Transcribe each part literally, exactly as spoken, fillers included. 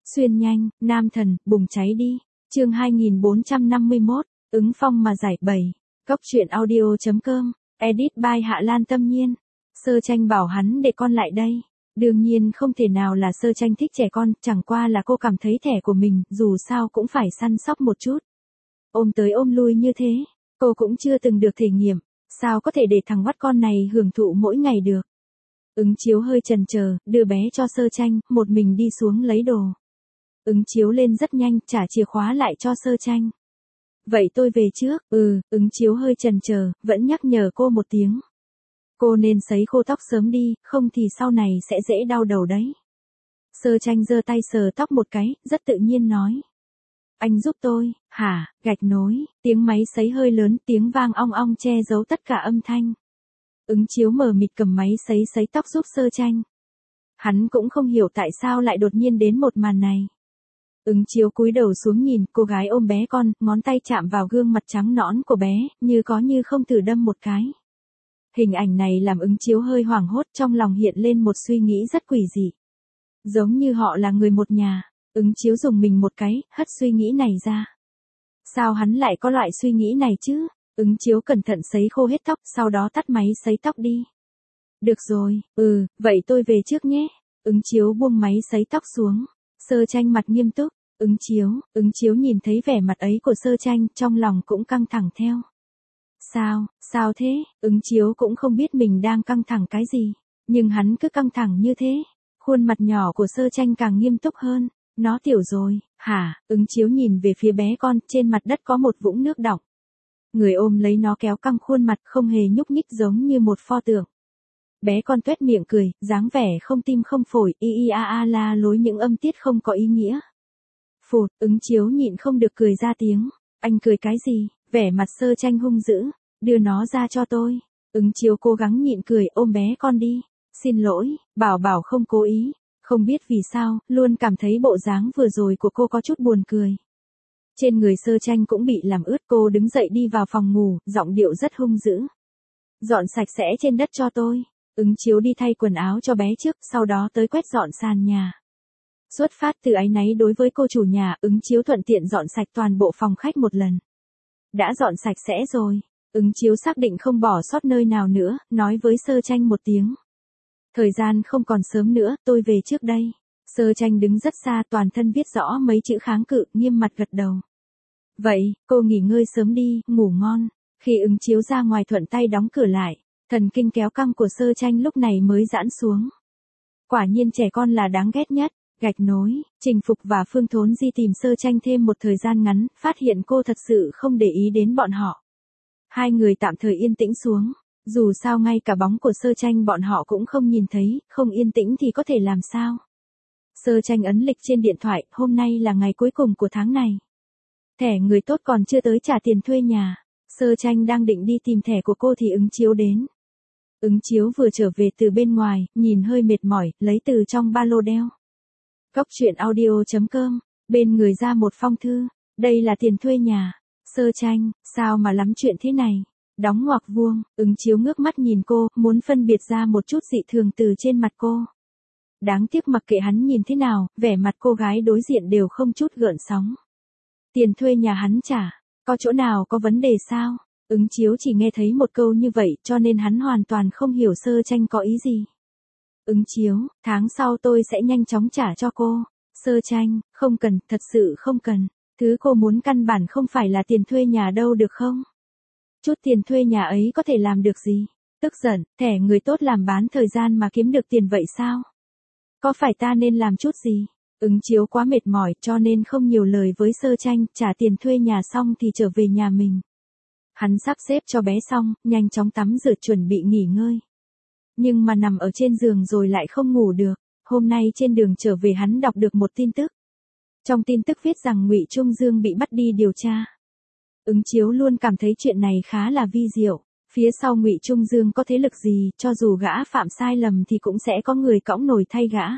Xuyên nhanh, nam thần, bùng cháy đi. Chương hai nghìn bốn trăm năm mươi mốt, ứng phong mà giải bày. Cốc truyện audio chấm com, edit by Hạ Lan Tâm Nhiên. Sơ Tranh bảo hắn để con lại đây. Đương nhiên không thể nào là Sơ Tranh thích trẻ con, chẳng qua là cô cảm thấy thẻ của mình, dù sao cũng phải săn sóc một chút. Ôm tới ôm lui như thế, cô cũng chưa từng được thể nghiệm, sao có thể để thằng vắt con này hưởng thụ mỗi ngày được. Ứng Chiếu hơi chần chờ, đưa bé cho Sơ Tranh, một mình đi xuống lấy đồ. Ứng Chiếu lên rất nhanh, trả chìa khóa lại cho Sơ Tranh. Vậy tôi về trước, ừ, Ứng Chiếu hơi chần chờ, vẫn nhắc nhở cô một tiếng. Cô nên sấy khô tóc sớm đi, không thì sau này sẽ dễ đau đầu đấy. Sơ Tranh giơ tay sờ tóc một cái, rất tự nhiên nói. Anh giúp tôi, hả, gạch nối, tiếng máy sấy hơi lớn, tiếng vang ong ong che giấu tất cả âm thanh. Ứng Chiếu mờ mịt cầm máy sấy sấy tóc giúp Sơ Tranh. Hắn cũng không hiểu tại sao lại đột nhiên đến một màn này. Ứng Chiếu cúi đầu xuống nhìn, cô gái ôm bé con, ngón tay chạm vào gương mặt trắng nõn của bé, như có như không thử đâm một cái. Hình ảnh này làm Ứng Chiếu hơi hoảng hốt, trong lòng hiện lên một suy nghĩ rất quỷ dị. Giống như họ là người một nhà, Ứng Chiếu dùng mình một cái, hất suy nghĩ này ra. Sao hắn lại có loại suy nghĩ này chứ? Ứng Chiếu cẩn thận sấy khô hết tóc, sau đó tắt máy sấy tóc đi. Được rồi, ừ, vậy tôi về trước nhé. Ứng Chiếu buông máy sấy tóc xuống. Sơ Tranh mặt nghiêm túc. Ứng Chiếu, Ứng Chiếu nhìn thấy vẻ mặt ấy của Sơ Tranh, trong lòng cũng căng thẳng theo. Sao, sao thế? Ứng Chiếu cũng không biết mình đang căng thẳng cái gì, nhưng hắn cứ căng thẳng như thế. Khuôn mặt nhỏ của Sơ Tranh càng nghiêm túc hơn. Nó tiểu rồi, hả? Ứng Chiếu nhìn về phía bé con, trên mặt đất có một vũng nước đọng. Người ôm lấy nó kéo căng khuôn mặt, không hề nhúc nhích, giống như một pho tượng. Bé con tuét miệng cười, dáng vẻ không tim không phổi, y y a a la lối những âm tiết không có ý nghĩa. Phụt, Ứng Chiếu nhịn không được cười ra tiếng. Anh cười cái gì? Vẻ mặt Sơ Tranh hung dữ. Đưa nó ra cho tôi. Ứng Chiếu cố gắng nhịn cười, ôm bé con đi. Xin lỗi, bảo bảo không cố ý. Không biết vì sao, luôn cảm thấy bộ dáng vừa rồi của cô có chút buồn cười. Trên người Sơ Tranh cũng bị làm ướt, cô đứng dậy đi vào phòng ngủ, giọng điệu rất hung dữ. Dọn sạch sẽ trên đất cho tôi. Ứng Chiếu đi thay quần áo cho bé trước, sau đó tới quét dọn sàn nhà. Xuất phát từ áy náy đối với cô chủ nhà, Ứng Chiếu thuận tiện dọn sạch toàn bộ phòng khách một lần. Đã dọn sạch sẽ rồi. Ứng Chiếu xác định không bỏ sót nơi nào nữa, nói với Sơ Tranh một tiếng. Thời gian không còn sớm nữa, tôi về trước đây. Sơ Tranh đứng rất xa, toàn thân viết rõ mấy chữ kháng cự, nghiêm mặt gật đầu. Vậy, cô nghỉ ngơi sớm đi, ngủ ngon. Khi Ứng Chiếu ra ngoài thuận tay đóng cửa lại, thần kinh kéo căng của Sơ Tranh lúc này mới giãn xuống. Quả nhiên trẻ con là đáng ghét nhất. Gạch nối, Trình Phục và Phương Thốn Di tìm Sơ Tranh thêm một thời gian ngắn, phát hiện cô thật sự không để ý đến bọn họ. Hai người tạm thời yên tĩnh xuống. Dù sao ngay cả bóng của Sơ Tranh bọn họ cũng không nhìn thấy, không yên tĩnh thì có thể làm sao. Sơ Tranh ấn lịch trên điện thoại, hôm nay là ngày cuối cùng của tháng này. Thẻ người tốt còn chưa tới trả tiền thuê nhà. Sơ Tranh đang định đi tìm thẻ của cô thì Ứng Chiếu đến. Ứng Chiếu vừa trở về từ bên ngoài, nhìn hơi mệt mỏi, lấy từ trong ba lô đeo. Cốc truyện audio chấm com, bên người ra một phong thư. Đây là tiền thuê nhà. Sơ Tranh, sao mà lắm chuyện thế này? Đóng ngoặc vuông, Ứng Chiếu ngước mắt nhìn cô, muốn phân biệt ra một chút dị thường từ trên mặt cô. Đáng tiếc mặc kệ hắn nhìn thế nào, vẻ mặt cô gái đối diện đều không chút gợn sóng. Tiền thuê nhà hắn trả, có chỗ nào có vấn đề sao? Ứng Chiếu chỉ nghe thấy một câu như vậy, cho nên hắn hoàn toàn không hiểu Sơ Tranh có ý gì. Ứng Chiếu, tháng sau tôi sẽ nhanh chóng trả cho cô. Sơ Tranh, không cần, thật sự không cần. Thứ cô muốn căn bản không phải là tiền thuê nhà đâu được không? Chút tiền thuê nhà ấy có thể làm được gì? Tức giận, thẻ người tốt làm bán thời gian mà kiếm được tiền vậy sao? Có phải ta nên làm chút gì? Ứng Chiếu quá mệt mỏi cho nên không nhiều lời với Sơ Tranh, trả tiền thuê nhà xong thì trở về nhà mình. Hắn sắp xếp cho bé xong, nhanh chóng tắm rửa chuẩn bị nghỉ ngơi. Nhưng mà nằm ở trên giường rồi lại không ngủ được. Hôm nay trên đường trở về hắn đọc được một tin tức. Trong tin tức viết rằng Ngụy Trung Dương bị bắt đi điều tra. Ứng Chiếu luôn cảm thấy chuyện này khá là vi diệu. Phía sau Ngụy Trung Dương có thế lực gì, cho dù gã phạm sai lầm thì cũng sẽ có người cõng nổi thay gã.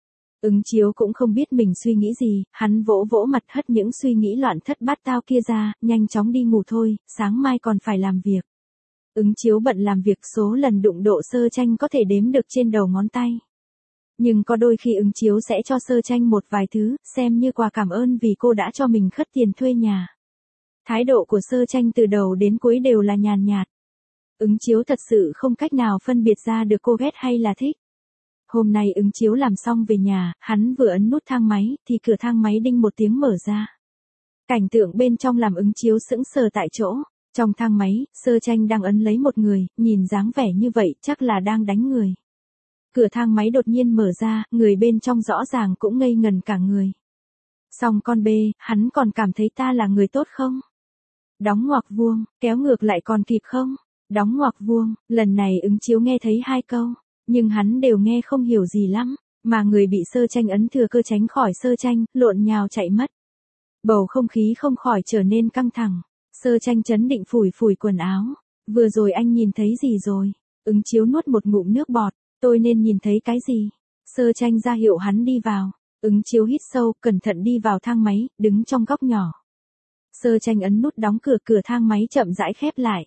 Ứng Chiếu cũng không biết mình suy nghĩ gì, hắn vỗ vỗ mặt hất những suy nghĩ loạn thất bát tao kia ra, nhanh chóng đi ngủ thôi, sáng mai còn phải làm việc. Ứng Chiếu bận làm việc, số lần đụng độ Sơ Tranh có thể đếm được trên đầu ngón tay. Nhưng có đôi khi ứng chiếu sẽ cho Sơ Tranh một vài thứ, xem như quà cảm ơn vì cô đã cho mình khất tiền thuê nhà. Thái độ của Sơ Tranh từ đầu đến cuối đều là nhàn nhạt. Ứng chiếu thật sự không cách nào phân biệt ra được cô ghét hay là thích. Hôm nay ứng chiếu làm xong về nhà, hắn vừa ấn nút thang máy, thì cửa thang máy đinh một tiếng mở ra. Cảnh tượng bên trong làm ứng chiếu sững sờ tại chỗ. Trong thang máy, Sơ Tranh đang ấn lấy một người, nhìn dáng vẻ như vậy chắc là đang đánh người. Cửa thang máy đột nhiên mở ra, người bên trong rõ ràng cũng ngây ngần cả người. Xong con bê, hắn còn cảm thấy ta là người tốt không? Đóng ngoặc vuông, kéo ngược lại còn kịp không? Đóng ngoặc vuông, lần này ứng chiếu nghe thấy hai câu, nhưng hắn đều nghe không hiểu gì lắm, mà người bị Sơ Tranh ấn thừa cơ tránh khỏi Sơ Tranh, lộn nhào chạy mất. Bầu không khí không khỏi trở nên căng thẳng. Sơ Tranh chấn định phủi phủi quần áo. Vừa rồi anh nhìn thấy gì rồi? Ứng chiếu nuốt một ngụm nước bọt. Tôi nên nhìn thấy cái gì? Sơ Tranh ra hiệu hắn đi vào. Ứng chiếu hít sâu, cẩn thận đi vào thang máy, đứng trong góc nhỏ. Sơ Tranh ấn nút đóng cửa, cửa thang máy chậm rãi khép lại.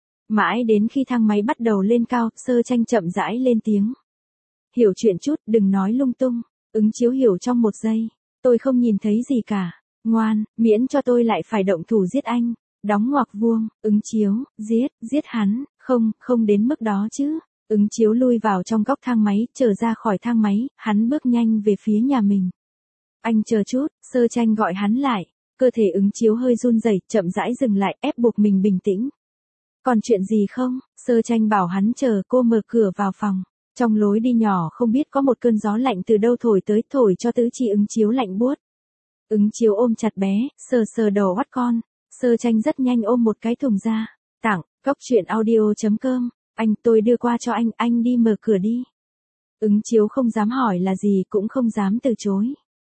Mãi đến khi thang máy bắt đầu lên cao, Sơ Tranh chậm rãi lên tiếng. Hiểu chuyện chút, đừng nói lung tung. Ứng chiếu hiểu trong một giây. Tôi không nhìn thấy gì cả. Ngoan, miễn cho tôi lại phải động thủ giết anh. Đóng ngoặc vuông, ứng chiếu, giết, giết hắn, không, không đến mức đó chứ. Ứng chiếu lui vào trong góc thang máy, trở ra khỏi thang máy, hắn bước nhanh về phía nhà mình. Anh chờ chút, Sơ Tranh gọi hắn lại. Cơ thể ứng chiếu hơi run rẩy, chậm rãi dừng lại, ép buộc mình bình tĩnh. Còn chuyện gì không? Sơ Tranh bảo hắn chờ, cô mở cửa vào phòng. Trong lối đi nhỏ không biết có một cơn gió lạnh từ đâu thổi tới, thổi cho tứ chi ứng chiếu lạnh buốt. Ứng chiếu ôm chặt bé, sờ sờ đầu oắt con. Sơ Tranh rất nhanh ôm một cái thùng ra. Tặng, cốc truyện audio chấm com. Anh, tôi đưa qua cho anh, anh đi mở cửa đi. Ứng chiếu không dám hỏi là gì, cũng không dám từ chối.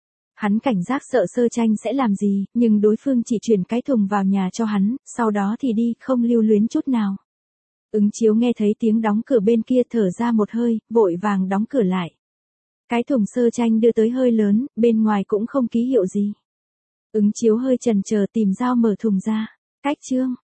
Hắn cảnh giác sợ Sơ Tranh sẽ làm gì, nhưng đối phương chỉ chuyển cái thùng vào nhà cho hắn, sau đó thì đi, không lưu luyến chút nào. Ứng chiếu nghe thấy tiếng đóng cửa bên kia, thở ra một hơi, vội vàng đóng cửa lại. Cái thùng Sơ Tranh đưa tới hơi lớn, bên ngoài cũng không ký hiệu gì. Ứng chiếu hơi chần chờ tìm dao mở thùng ra. Cách chương.